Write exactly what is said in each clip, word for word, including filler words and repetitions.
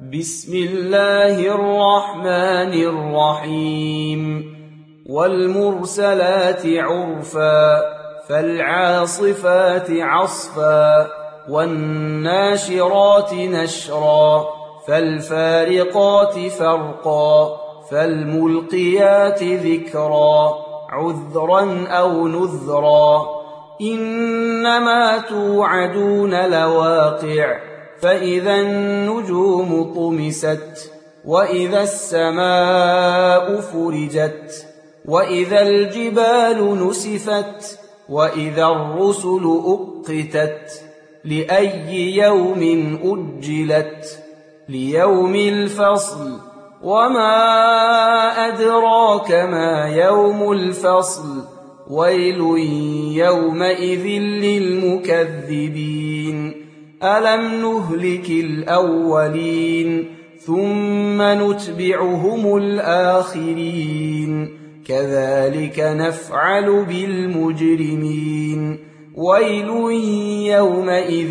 بسم الله الرحمن الرحيم والمرسلات عرفا فالعاصفات عصفا والناشرات نشرا فالفارقات فرقا فالملقيات ذكرا عذرا أو نذرا إنما توعدون لواقع فإذا النجوم طمست وإذا السماء فرجت وإذا الجبال نسفت وإذا الرسل أقتت لأي يوم أجلت ليوم الفصل وما أدراك ما يوم الفصل ويل يومئذ للمكذبين ألم نهلك الأولين ثم نتبعهم الآخرين كذلك نفعل بالمجرمين ويل يومئذ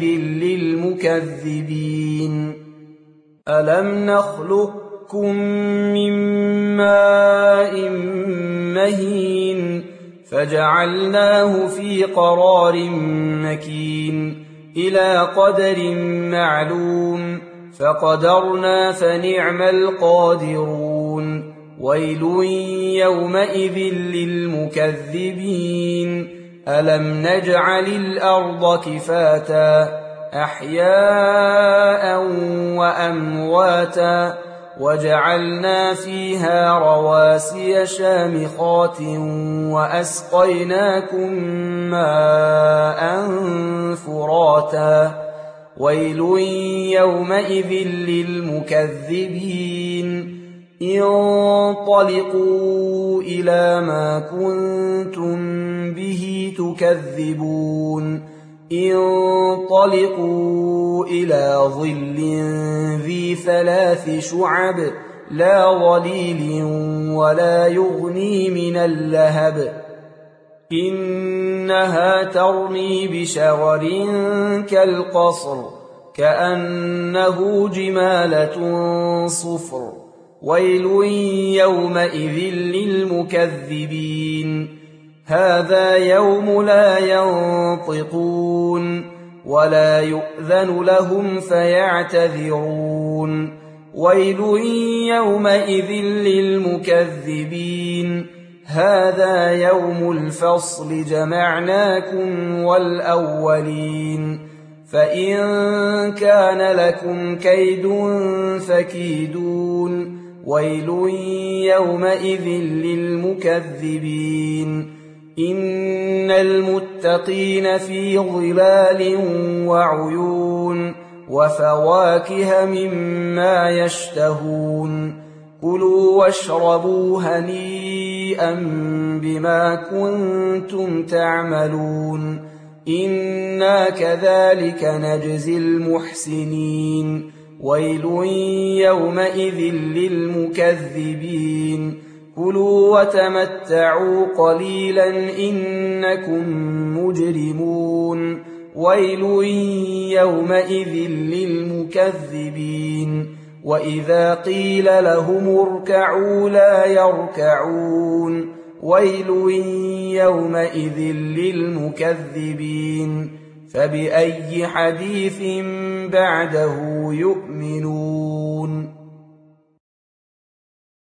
للمكذبين ألم نخلقكم من ماء مهين فجعلناه في قرار مكين إلى قدر معلوم فقدرنا فنعم القادرون ويل يومئذ للمكذبين ألم نجعل الأرض كفاتا أحياء وأمواتا وجعلنا فيها رواسي شامخات وأسقيناكم ماء فراتا ويل يومئذ للمكذبين انطلقوا إلى ما كنتم به تكذبون انطلقوا إلى ظل ذي ثلاث شعب لا ظليل ولا يغني من اللهب إنها ترمي بشرر كالقصر كأنه جمالة صفر ويل يومئذ للمكذبين هذا يوم لا ينطقون ولا يؤذن لهم فيعتذرون ويل يومئذ للمكذبين هذا يوم الفصل جمعناكم والأولين فإن كان لكم كيد فكيدون ويل يومئذ للمكذبين إن المتقين في ظلال وعيون وفواكه مما يشتهون كلوا واشربوا هنيئا بما كنتم تعملون إنا كذلك نجزي المحسنين ويل يومئذ للمكذبين كلوا وتمتعوا قليلا إنكم مجرمون ويل يومئذ للمكذبين وإذا قيل لهم اركعوا لا يركعون ويل يومئذ للمكذبين فبأي حديث بعده يؤمنون